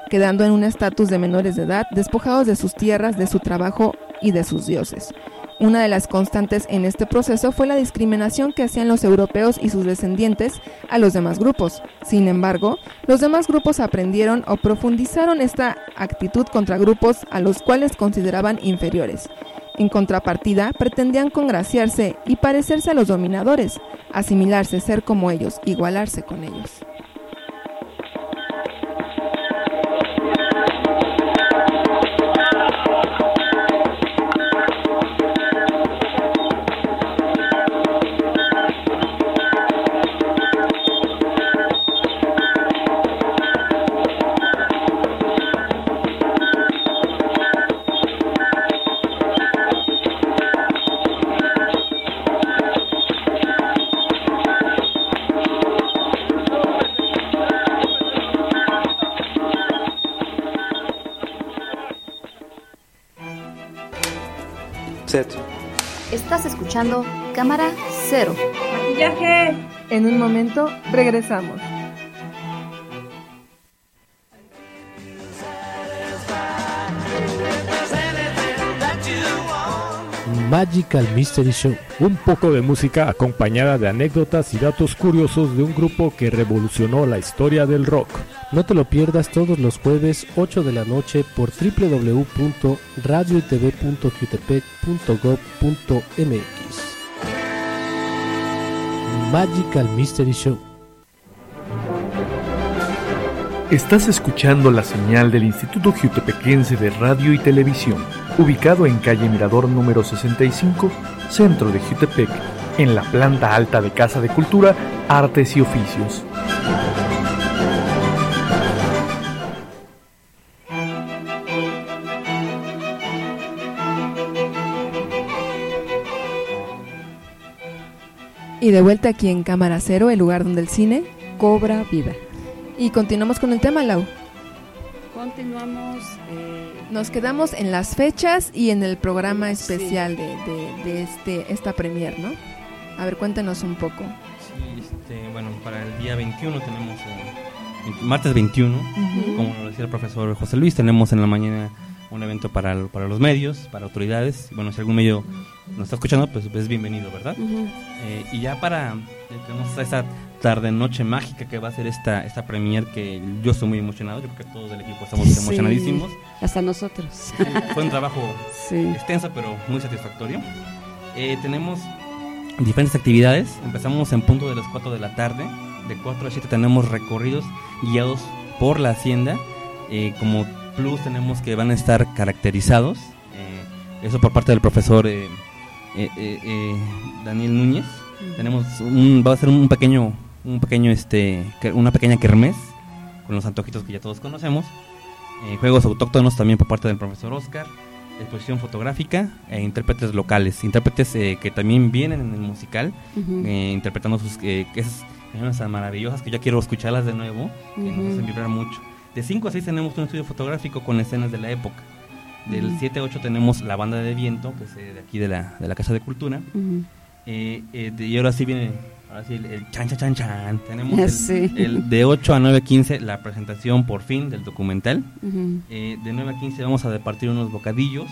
quedando en un estatus de menores de edad, despojados de sus tierras, de su trabajo y de sus dioses. Una de las constantes en este proceso fue la discriminación que hacían los europeos y sus descendientes a los demás grupos. Sin embargo, los demás grupos aprendieron o profundizaron esta actitud contra grupos a los cuales consideraban inferiores. En contrapartida, pretendían congraciarse y parecerse a los dominadores, asimilarse, ser como ellos, igualarse con ellos.
Set.
Estás escuchando Cámara Cero.
Maquillaje. En un momento regresamos.
Magical Mystery Show, un poco de música acompañada de anécdotas y datos curiosos de un grupo que revolucionó la historia del rock. No te lo pierdas todos los jueves ocho de la noche por doble u doble u doble u punto radio y t v punto jutepec punto gob punto m x. Magical Mystery Show.
Estás escuchando la señal del Instituto Jutepequense de Radio y Televisión, ubicado en calle Mirador número sesenta y cinco, centro de Jutepec, en la planta alta de Casa de Cultura, Artes y Oficios.
Y de vuelta aquí en Cámara Cero, el lugar donde el cine
cobra vida.
Y continuamos con el tema, Lau.
Continuamos. Eh,
Nos quedamos en las fechas y en el programa especial sí. de, de, de este esta premier, ¿no? A ver, cuéntanos un poco.
Sí, este, bueno, para el día veintiuno tenemos, eh, martes veintiuno, uh-huh. como lo decía el profesor José Luis, tenemos en la mañana un evento para, para los medios, para autoridades. Bueno, si algún medio nos está escuchando, pues es bienvenido, ¿verdad? Uh-huh. Eh, y ya para, eh, tenemos esa tarde noche mágica que va a ser esta esta premier, que yo estoy muy emocionado, yo creo que todos del equipo estamos sí, emocionadísimos.
Hasta nosotros.
Sí, fue un trabajo sí. extenso, pero muy satisfactorio. Eh, tenemos diferentes actividades, empezamos en punto de las cuatro de la tarde, de cuatro a siete tenemos recorridos guiados por la hacienda, eh, como plus tenemos que van a estar caracterizados, eh, eso por parte del profesor eh, eh, eh, eh, Daniel Núñez. Uh-huh. Tenemos un, va a ser un pequeño un pequeño este una pequeña kermés con los antojitos que ya todos conocemos, eh, juegos autóctonos también por parte del profesor Oscar, exposición fotográfica e intérpretes locales, intérpretes eh, que también vienen en el musical, uh-huh. eh, interpretando sus eh, esas canciones tan maravillosas que ya quiero escucharlas de nuevo, uh-huh. que nos hacen vibrar mucho. De cinco a seis tenemos un estudio fotográfico con escenas de la época. Del uh-huh. siete a ocho tenemos la banda de viento, que es eh, de aquí de la, de la Casa de Cultura. Uh-huh. eh, eh, de, y ahora sí viene ahora sí el, el chan chan chan chan. Tenemos el, sí. el de ocho a nueve a quince la presentación por fin del documental. Uh-huh. eh, de nueve a quince vamos a departir unos bocadillos.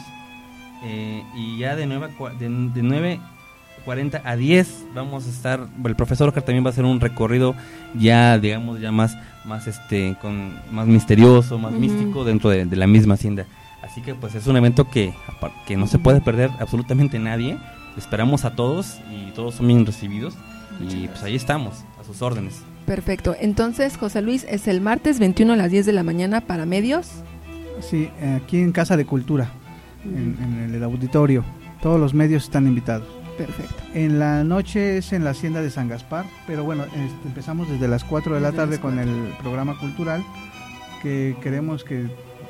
Eh, y ya de nueve a de, de nueve cuarenta a diez vamos a estar, el profesor Oscar también va a hacer un recorrido ya digamos ya más más este con más misterioso, más uh-huh. místico dentro de, de la misma hacienda. Así que pues es un evento que que no se puede perder absolutamente nadie. Esperamos a todos y todos son bien recibidos. Muchas y pues ahí estamos, a sus órdenes.
Perfecto. Entonces, José Luis, es el martes veintiuno a las diez de la mañana para medios.
Sí, aquí en Casa de Cultura, uh-huh. en, en el auditorio. Todos los medios están invitados.
Perfecto.
En la noche es en la Hacienda de San Gaspar, pero bueno, este, empezamos desde las cuatro de la tarde con el programa cultural, que queremos que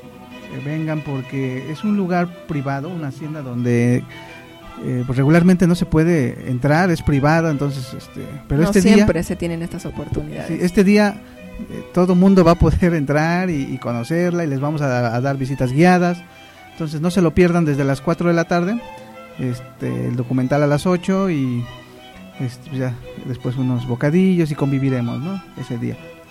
vengan porque es un lugar privado, una hacienda donde eh, pues regularmente no se puede entrar, es privada, entonces este, pero
no
este
siempre
día,
se tienen estas oportunidades.
Sí, este día eh, todo mundo va a poder entrar y, y conocerla y les vamos a, a dar visitas guiadas, entonces no se lo pierdan desde las cuatro de la tarde. Este, el documental a las ocho y este, ya después unos bocadillos y conviviremos, ¿no? Ese día.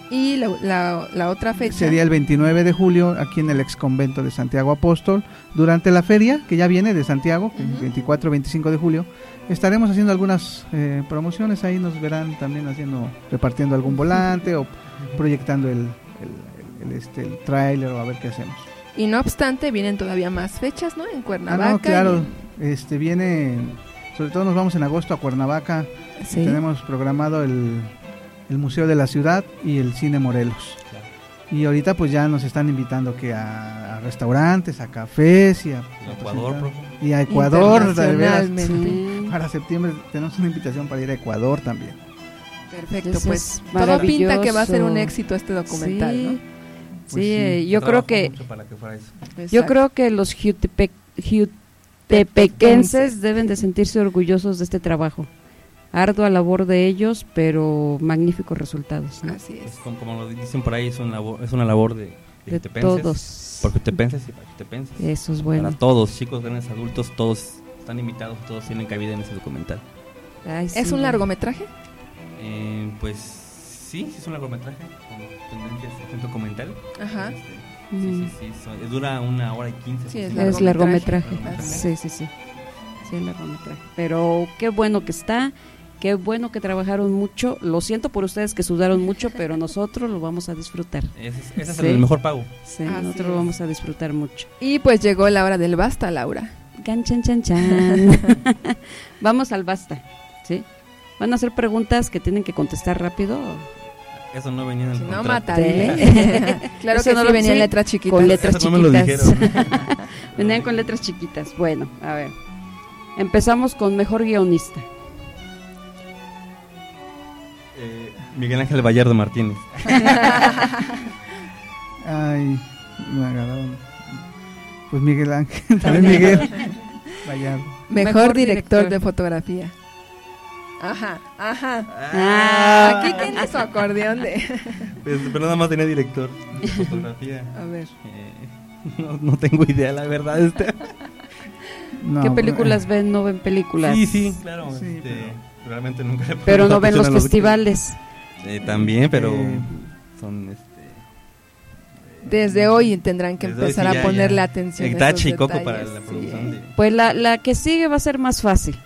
Y la, la, la otra fecha
sería el veintinueve de julio aquí en el ex convento de Santiago Apóstol. Durante la feria, que ya viene de Santiago, uh-huh. el veinticuatro y veinticinco de julio, estaremos haciendo algunas eh, promociones. Ahí nos verán también haciendo, repartiendo algún volante o proyectando el, el, el, el, este, el tráiler o a ver qué hacemos.
Y no obstante, vienen todavía más fechas, ¿no? En Cuernavaca.
Ah, no, claro.
Y...
Este, viene, sobre todo nos vamos en agosto a Cuernavaca. ¿Sí? Tenemos programado el, el Museo de la Ciudad y el Cine Morelos. Claro. Y ahorita pues ya nos están invitando que a, a restaurantes, a cafés y a,
a Ecuador, profe.
Y a Ecuador, de veras.
Sí.
Para septiembre tenemos una invitación para ir a Ecuador también.
Perfecto,
Eso
pues todo pinta que va a ser un éxito este documental,
sí.
¿no?
Pues sí, sí, yo creo que,
que
yo creo que los jutepec, jutepequenses deben de sentirse orgullosos de este trabajo. Ardua labor de ellos, pero magníficos resultados, ¿no?
Así es.
Como, como lo dicen por ahí, es una labor, es una labor de, de,
de todos.
Por jutepenses y para jutepenses.
Eso es bueno.
Para todos, chicos, grandes, adultos, todos están invitados, todos tienen cabida en ese documental.
Ay, sí, ¿es un largometraje?
Eh, pues sí, sí es un largometraje con tendencias de documental.
Ajá.
Este, sí, sí, sí, so, dura una hora y quince.
Sí, es largometraje. Es largometraje. largometraje. Sí, sí, sí. Sí, es largometraje. Pero qué bueno que está, qué bueno que trabajaron mucho. Lo siento por ustedes que sudaron mucho, pero nosotros lo vamos a disfrutar.
Ese es, ese es sí. el mejor pago.
Sí, Así nosotros es. lo vamos a disfrutar mucho.
Y pues llegó la hora del basta, Laura.
Gan, chan, chan, chan. Vamos al basta, ¿sí? Van a hacer preguntas que tienen que contestar rápido.
Eso no venía en el
si
contrato.
No, mataré. Claro Eso que no sí, venía en letras chiquitas.
Con letras
Eso
chiquitas.
No me lo
Venían con letras chiquitas. Bueno, a ver. Empezamos con mejor guionista.
Eh, Miguel Ángel Vallardo Martínez.
Ay, me agarraron. Pues Miguel Ángel, también Miguel Vallardo.
Mejor, mejor director, director de fotografía. Ajá, ajá.
Ah.
Aquí tiene su acordeón de...
Pues, pero nada más tenía director de fotografía.
A ver.
Eh, no, no tengo idea, la verdad. Este.
No, ¿qué películas eh. ven? ¿No ven películas?
Sí, sí, claro.
Sí,
este,
pero...
Realmente nunca.
Pero no ven los festivales.
Eh, también, pero eh. son... Este,
Desde hoy tendrán que empezar
sí,
a
ya,
ponerle
ya.
atención.
El tachi y coco para la producción. Sí. De...
Pues la, la que sigue va a ser más fácil.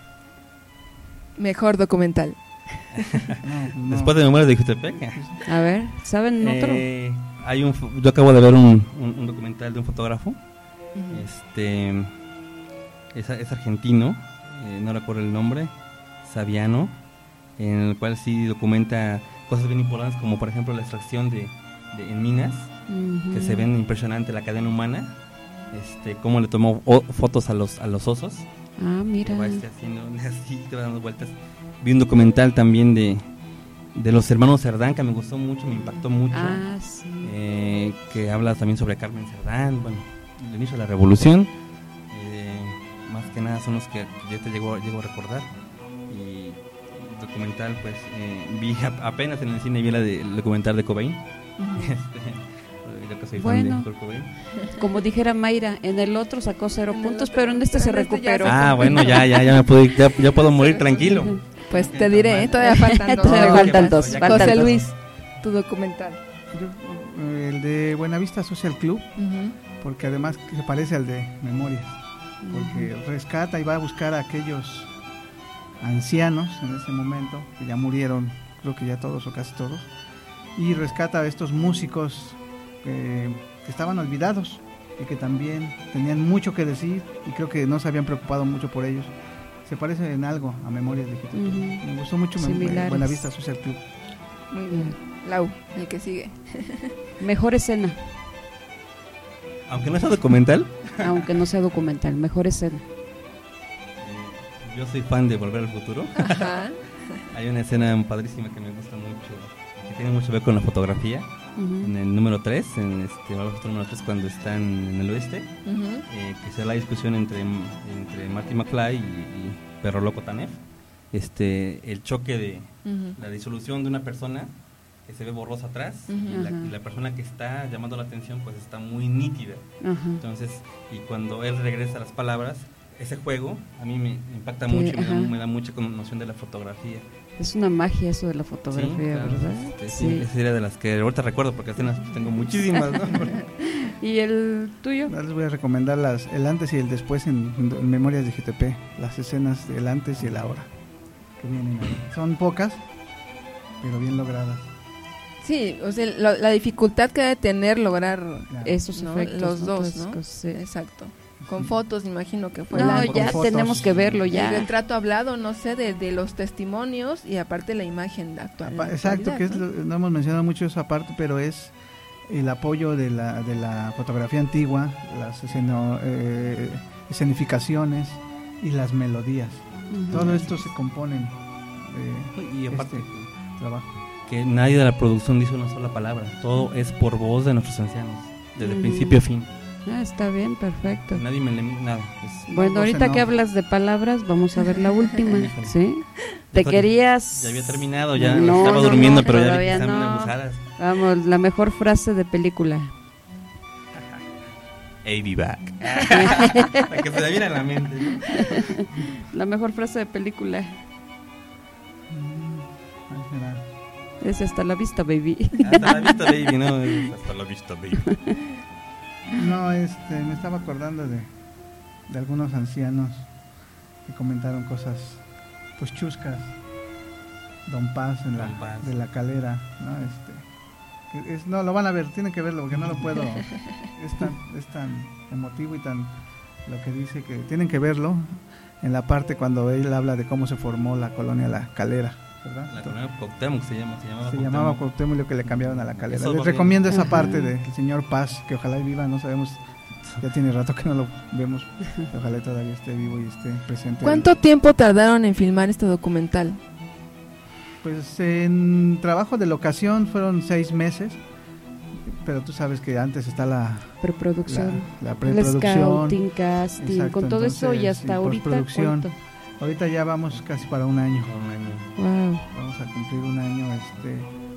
Mejor documental.
no, no.
Después de Memorias de Jutepec.
A ver, ¿saben otro?
Eh, hay un, yo acabo de ver un, un, un documental de un fotógrafo. Uh-huh. Este es, es argentino, eh, no recuerdo el nombre, Saviano, en el cual sí documenta cosas bien importantes como por ejemplo la extracción de, de en minas. Uh-huh. Que se ven impresionante la cadena humana, este, cómo le tomó o, fotos a los a los osos.
Ah, mira.
Va este haciendo así, te va dando vueltas. Vi un documental también de, de los hermanos Cerdán que me gustó mucho, me impactó mucho.
Ah, sí.
Eh, que habla también sobre Carmen Cerdán, bueno, el inicio de la revolución. Eh, más que nada son los que yo te llego, llego a recordar. Y el documental, pues, eh, vi a, apenas en el cine vi la de, el documental de Cobain. Uh-huh. este, Que soy
bueno,
fan de
como dijera Mayra, en el otro sacó cero puntos, otro, pero en este se recuperó.
Ah, bueno, ya, ya, ya me puedo, ya, ya puedo morir tranquilo.
Pues te diré, ¿eh? Todavía faltan dos.
Todavía faltan dos.
Faltan José dos. Luis, tu documental.
Yo, el de Buenavista Social Club, uh-huh. porque además se parece al de Memorias, porque uh-huh. rescata y va a buscar a aquellos ancianos en ese momento, que ya murieron, creo que ya todos o casi todos, y rescata a estos músicos que, que estaban olvidados y que también tenían mucho que decir y creo que no se habían preocupado mucho por ellos. Se parece en algo a Memorias de Jutepec. Uh-huh. Me gustó mucho Mem- Buenavista Social Club.
Muy bien. Lau, el que sigue.
Mejor escena.
Aunque no sea documental.
Aunque no sea documental, mejor escena.
Eh, yo soy fan de Volver al Futuro.
Ajá.
Hay una escena padrísima que me gusta mucho, que tiene mucho que ver con la fotografía. Uh-huh. En el número tres, en este número tres cuando están en el oeste, uh-huh. eh, que se da la discusión entre, entre Marty McFly y, y Perro Loco Tanev, este, el choque de uh-huh. la disolución de una persona que se ve borrosa atrás uh-huh. y, la, y la persona que está llamando la atención pues está muy nítida. Uh-huh. Entonces, y cuando él regresa a las palabras, ese juego a mí me impacta que, mucho y me da, me da mucha connotación de la fotografía.
Es una magia eso de la fotografía, sí, claro, ¿verdad?
Este, sí, sí. Esa sería de las que ahorita recuerdo porque escenas tengo muchísimas, ¿no?
¿Y el tuyo?
Ahora les voy a recomendar las, el antes y el después en, en Memorias de G T P, las escenas del antes y el ahora que vienen ahí. Son pocas, pero bien logradas.
Sí, o sea, lo, la dificultad que debe tener lograr
claro. esos
¿no?
efectos,
los
¿no?
dos,
¿no?
Cosas, sí. Exacto. Con fotos, imagino que fue.
No,
el
ya tenemos que verlo ya.
El retrato hablado, no sé, de, de los testimonios y aparte la imagen actual.
Apa, exacto, que es
¿no?
Lo, no hemos mencionado mucho esa parte, pero es el apoyo de la de la fotografía antigua, las esceno, eh, escenificaciones y las melodías. Uh-huh. Todo esto se componen de
y aparte
este trabajo.
Que nadie de la producción dice una sola palabra, todo es por voz de nuestros ancianos, desde uh-huh. principio a fin.
Ah, está bien, perfecto.
Nadie me le nada. Es
bueno, ahorita no. que hablas de palabras, vamos a ver la última, ¿sí? Te querías...
Ya había terminado, ya
no,
estaba
no,
durmiendo,
no,
pero
ya
vi que
no.
abusadas.
Vamos, la mejor frase de película.
I'll be back. Para que se le viene a la mente, ¿no?
La mejor frase de película. Es hasta la vista, baby.
Hasta la vista, baby, no, es hasta la vista, baby.
No, este, me estaba acordando de, de algunos ancianos que comentaron cosas, pues chuscas. Don Paz en la, Paz. de la Calera, ¿no? Este, que es, no, lo van a ver, tienen que verlo porque no lo puedo. Es tan, es tan emotivo y tan lo que dice que tienen que verlo en la parte cuando él habla de cómo se formó la colonia La Calera. ¿Verdad?
La colonia Cuauhtémoc se llama, se llamaba
se
Cuauhtémoc.
llamaba Cuauhtémoc y lo que le cambiaron a La Calera.
Eso
Les recomiendo esa parte del señor Paz, que ojalá y viva, no sabemos, ya tiene rato que no lo vemos, ojalá todavía esté vivo y esté presente.
¿Cuánto ahí. tiempo tardaron en filmar este documental?
Pues en trabajo de locación fueron seis meses, pero tú sabes que antes está la
preproducción,
la, la preproducción,
el scouting, casting,
exacto,
con todo
entonces,
eso y hasta ahorita ¿cuánto?
Ahorita ya vamos casi para un año.
Un año.
Wow.
Vamos a cumplir un año, este,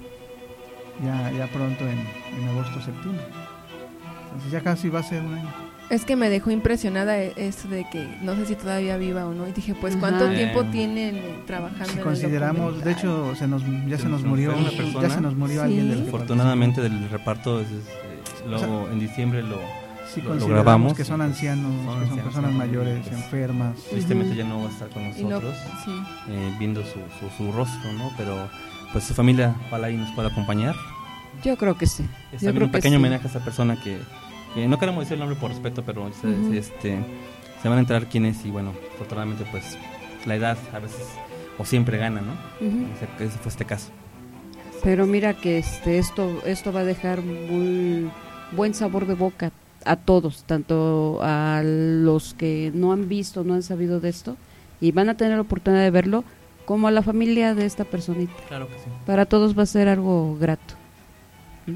ya, ya pronto en, en agosto, septiembre. Entonces ya casi va a ser un año.
Es que me dejó impresionada eso de que no sé si todavía viva o no. Y dije, pues, ¿cuánto
Ajá.
tiempo
Eh,
tienen trabajando?
Si
en
consideramos,
el
de hecho, se nos, ya se,
se
nos
nos
murió,
una persona.
ya se nos murió
Sí.
alguien del
Afortunadamente del reparto, es, es, luego
O sea,
en diciembre lo,
si
lo, lo
consideramos
grabamos.
que son ancianos,
Son
que son
ancianos,
personas
son
mayores,
mayores.
enfermas.
Tristemente
Ujú.
ya no va a estar con
Y no,
nosotros,
sí.
eh, viendo su, su, su rostro, ¿no? Pero pues su familia, ojalá y nos pueda acompañar.
Yo creo que sí.
Es
Yo
también
creo
un
que
pequeño
sí.
homenaje a esa persona que, que no queremos decir el nombre por respeto, pero se,
Ujú.
este, se van a enterar quién es y bueno, afortunadamente pues la edad a veces o siempre gana, ¿no?
Ujú.
Ese, ese fue este caso.
Pero mira que este esto esto va a dejar muy buen sabor de boca a todos, tanto a los que no han visto, no han sabido de esto y van a tener la oportunidad de verlo, como a la familia de esta personita.
Claro que sí.
Para todos va a ser algo grato. ¿Mm?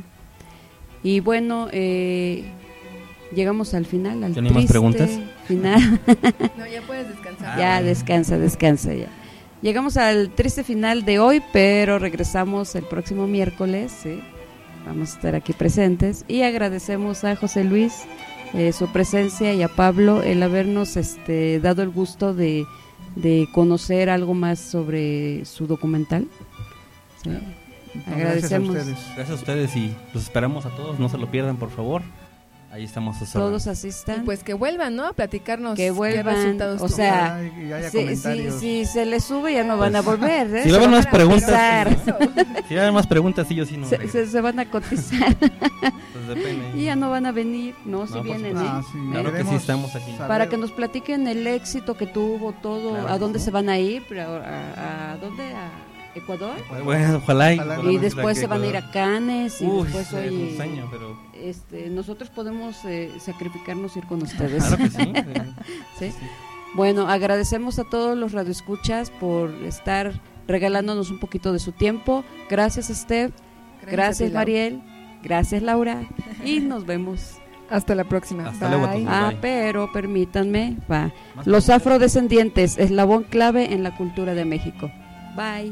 Y bueno, eh, llegamos al final, al
¿Tienen más
triste
preguntas?
final.
No, ya puedes descansar.
Ya, descansa, descansa ya. Llegamos al triste final de hoy, pero regresamos el próximo miércoles, ¿sí? Vamos a estar aquí presentes y agradecemos a José Luis eh, su presencia y a Pablo el habernos este, dado el gusto de, de conocer algo más sobre su documental. ¿Sí? Agradecemos.
Gracias a ustedes.
Gracias a ustedes y los esperamos a todos, no se lo pierdan por favor. Ahí estamos a sus
Todos
órdenes.
asistan.
Y pues que vuelvan, ¿no? A platicarnos
Que
qué
vuelvan,
resultados
o sea,
Ojalá y haya
Si, si,
comentarios.
si se les sube ya no van a volver, ¿eh?
Si
Se
va a haber
van
más
a
preguntas,
cotizar.
si hay más preguntas, sí, yo sí no.
Se, se, se van a cotizar
Pues depende.
y ya no van a venir, no, si
No, por
vienen,
supuesto.
¿eh?
Ah, sí,
Claro que sí,
queremos
estamos aquí.
saber-
Para que nos platiquen el éxito que tuvo todo,
Claro
a
que
dónde
sí.
se van a ir, pero a, a dónde, a Ecuador,
Bueno, ojalá y,
Ojalá.
y después se van a ir a Cannes y
Uy,
después
sí,
oye,
es un sueño, pero
este, nosotros podemos eh, sacrificarnos ir con ustedes.
claro que sí.
¿Sí? Bueno, agradecemos a todos los radioescuchas por estar regalándonos un poquito de su tiempo. Gracias, Steph. Gracias,
Gracias a ti, Lau.
Mariel. Gracias, Laura. Y nos vemos.
Hasta la próxima.
Hasta luego a
Bye.
todos.
Ah,
Bye.
pero permítanme, va.
Más
Los
preguntas.
afrodescendientes, eslabón clave en la cultura de México. Bye.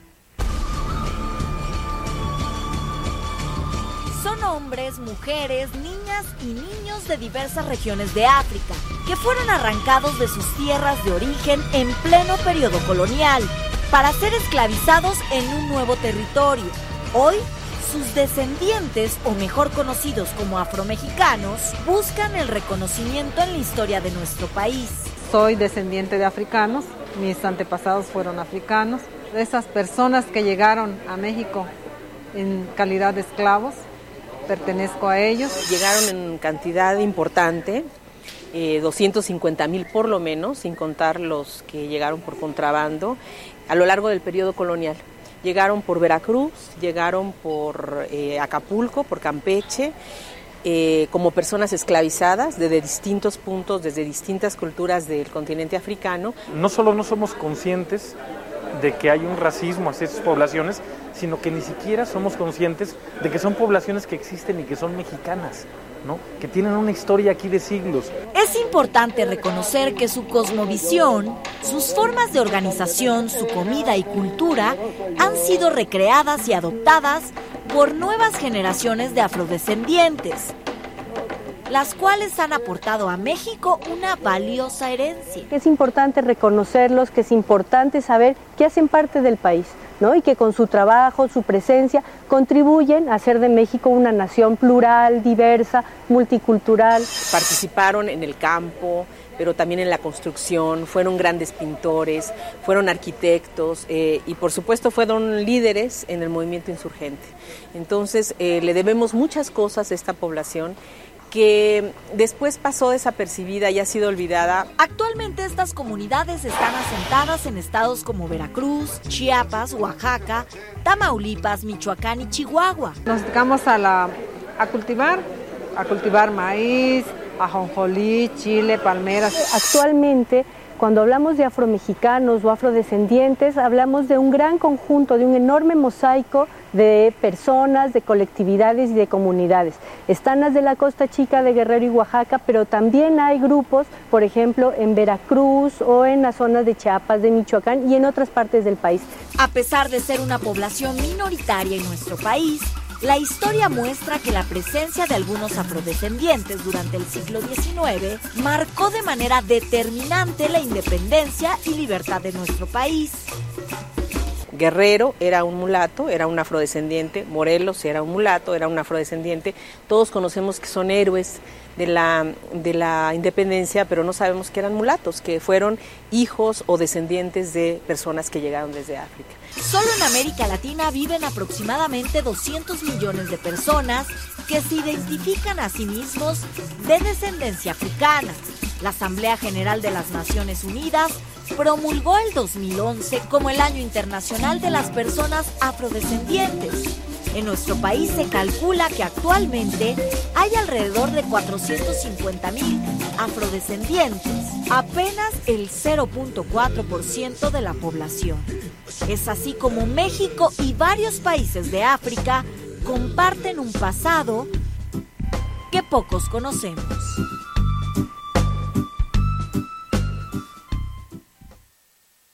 Son hombres, mujeres, niñas y niños de diversas regiones de África que fueron arrancados de sus tierras de origen en pleno periodo colonial para ser esclavizados en un nuevo territorio. Hoy, sus descendientes, o mejor conocidos como afromexicanos, buscan el reconocimiento en la historia de nuestro país.
Soy descendiente de africanos, mis antepasados fueron africanos. De esas personas que llegaron a México en calidad de esclavos, pertenezco a ellos.
Llegaron en cantidad importante, eh, doscientos cincuenta mil por lo menos, sin contar los que llegaron por contrabando, a lo largo del periodo colonial. Llegaron por Veracruz, llegaron por eh, Acapulco, por Campeche, eh, como personas esclavizadas desde distintos puntos, desde distintas culturas del continente africano.
No solo no somos conscientes de que hay un racismo hacia esas poblaciones, sino que ni siquiera somos conscientes de que son poblaciones que existen y que son mexicanas, ¿no? Que tienen una historia aquí de siglos.
Es importante reconocer que su cosmovisión, sus formas de organización, su comida y cultura han sido recreadas y adoptadas por nuevas generaciones de afrodescendientes, las cuales han aportado a México una valiosa herencia.
Es importante reconocerlos, que es importante saber que hacen parte del país, ¿no? Y que con su trabajo, su presencia, contribuyen a hacer de México una nación plural, diversa, multicultural.
Participaron en el campo, pero también en la construcción, fueron grandes pintores, fueron arquitectos eh, y por supuesto fueron líderes en el movimiento insurgente. Entonces eh, le debemos muchas cosas a esta población que después pasó desapercibida y ha sido olvidada.
Actualmente estas comunidades están asentadas en estados como Veracruz, Chiapas, Oaxaca, Tamaulipas, Michoacán y Chihuahua.
Nos dedicamos a, la, a cultivar, a cultivar maíz, ajonjolí, chile, palmeras.
Actualmente, cuando hablamos de afromexicanos o afrodescendientes, hablamos de un gran conjunto, de un enorme mosaico de personas, de colectividades y de comunidades. Están las de la Costa Chica de Guerrero y Oaxaca, pero también hay grupos, por ejemplo, en Veracruz o en las zonas de Chiapas, de Michoacán y en otras partes del país.
A pesar de ser una población minoritaria en nuestro país, la historia muestra que la presencia de algunos afrodescendientes durante el siglo diecinueve marcó de manera determinante la independencia y libertad de nuestro país.
Guerrero era un mulato, era un afrodescendiente, Morelos era un mulato, era un afrodescendiente. Todos conocemos que son héroes de la, de la independencia, pero no sabemos que eran mulatos, que fueron hijos o descendientes de personas que llegaron desde África.
Solo en América Latina viven aproximadamente doscientos millones de personas que se identifican a sí mismos de descendencia africana. La Asamblea General de las Naciones Unidas promulgó el dos mil once como el Año Internacional de las Personas Afrodescendientes. En nuestro país se calcula que actualmente hay alrededor de cuatrocientos cincuenta mil afrodescendientes, apenas el cero punto cuatro por ciento de la población. Es así como México y varios países de África comparten un pasado que pocos conocemos.